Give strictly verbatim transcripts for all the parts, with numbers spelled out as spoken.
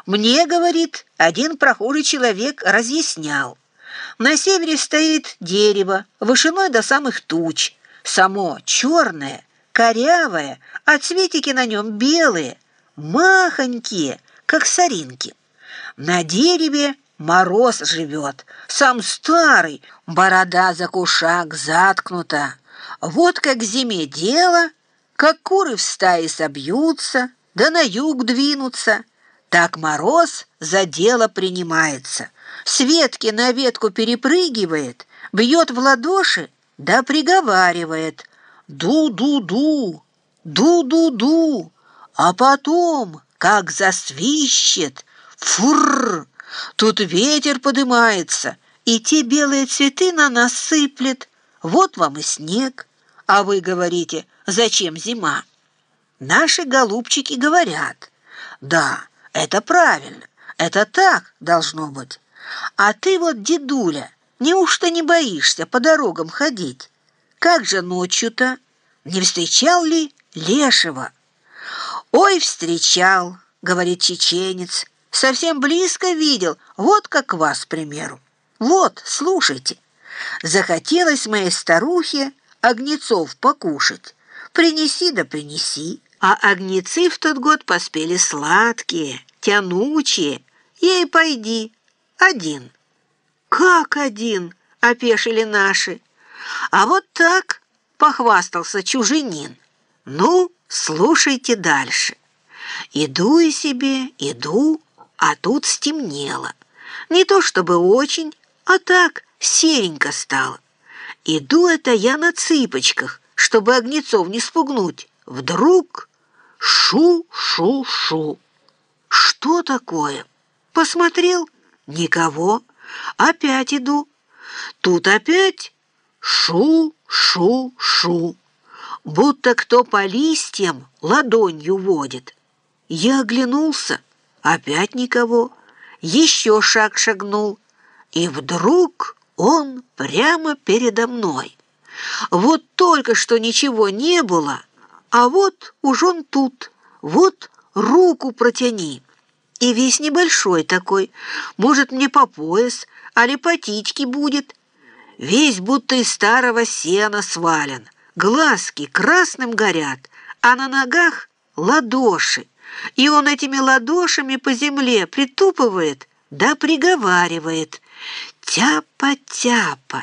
Мне, говорит, один прохожий человек разъяснял. На севере стоит дерево, вышиной до самых туч, само черное, корявое, а цветики на нем белые, махонькие, как соринки. На дереве мороз живет, сам старый, борода за кушак заткнута. Вот как к зиме дело, как куры в стае собьются, да на юг двинутся, так мороз за дело принимается. С ветки на ветку перепрыгивает, бьет в ладоши, да приговаривает: «Ду-ду-ду, ду-ду-ду», а потом, как засвищет, фурр, тут ветер подымается, и те белые цветы на нас сыплет. Вот вам и снег. А вы говорите: зачем зима? Наши голубчики говорят: да, это правильно, это так должно быть. А ты вот, дедуля, неужто не боишься по дорогам ходить? Как же ночью-то? Не встречал ли лешего? Ой, встречал, говорит чеченец, совсем близко видел, вот как вас, к примеру. Вот, слушайте. Захотелось моей старухе огнецов покушать. Принеси да принеси. А огнецы в тот год поспели сладкие, тянучие. Ей пойди, один. Как один? Опешили наши. А вот так похвастался чужинин. Ну, слушайте дальше. Иду и себе, иду, а тут стемнело. Не то чтобы очень, а так серенько стало. Иду это я на цыпочках, чтобы огнецов не спугнуть. Вдруг шу-шу-шу. Что такое? Посмотрел, никого. Опять иду. Тут опять шу-шу-шу. Будто кто по листьям ладонью водит. Я оглянулся, опять никого. Еще шаг шагнул, и вдруг он прямо передо мной. Вот только что ничего не было, а вот уж он тут, вот руку протяни. И весь небольшой такой, может, мне по пояс, али по титьке будет. Весь будто из старого сена свален, глазки красным горят, а на ногах ладоши. И он этими ладошами по земле притупывает, да приговаривает: «Тяпа-тяпа,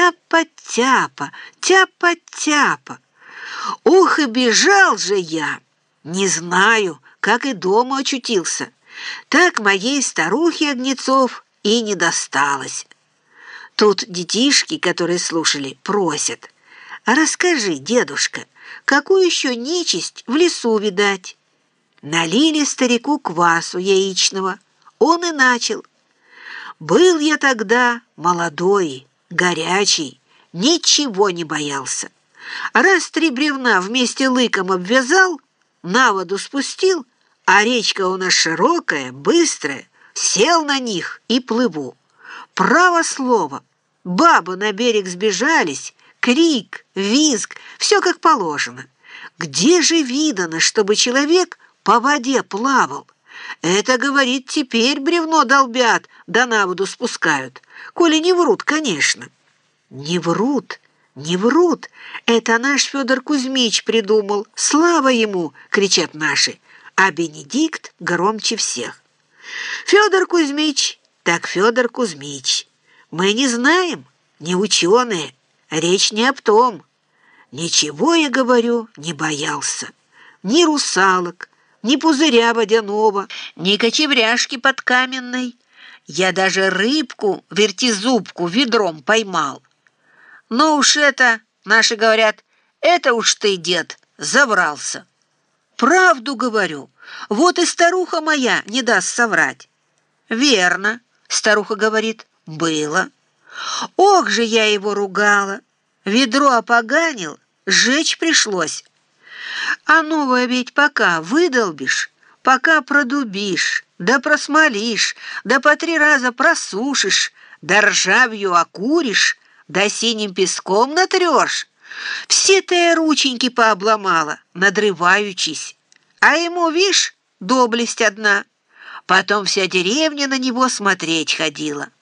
тяпа-тяпа, тяпа-тяпа». Ух, и бежал же я! Не знаю, как и дома очутился. Так моей старухе Огнецов и не досталось. Тут детишки, которые слушали, просят: «Расскажи, дедушка, какую еще нечисть в лесу видать?» Налили старику квасу яичного. Он и начал: «Был я тогда молодой, горячий, ничего не боялся. Раз три бревна вместе лыком обвязал, на воду спустил, а речка у нас широкая, быстрая, сел на них и плыву. Право слово, бабы на берег сбежались, крик, визг, все как положено. Где же видано, чтобы человек по воде плавал? Это, говорит, теперь бревно долбят, да на воду спускают, коли не врут, конечно». «Не врут, не врут, это наш Федор Кузьмич придумал, слава ему!» — кричат наши, а Бенедикт громче всех. «Федор Кузьмич, так Федор Кузьмич. Мы не знаем, не ученые, речь не об том. Ничего, я говорю, не боялся. Ни русалок, ни пузыря водяного, ни кочевряшки подкаменной. Я даже рыбку, вертизубку, ведром поймал. Но уж это, наши говорят, это уж ты, дед, заврался. Правду говорю, вот и старуха моя не даст соврать». «Верно», — старуха говорит, — «было. Ох же я его ругала, ведро опоганил, сжечь пришлось. А новое ведь пока выдолбишь, пока продубишь, да просмолишь, да по три раза просушишь, да ржавью окуришь, да синим песком натрешь, все-то рученьки пообломала, надрываючись. А ему, вишь, доблесть одна. Потом вся деревня на него смотреть ходила.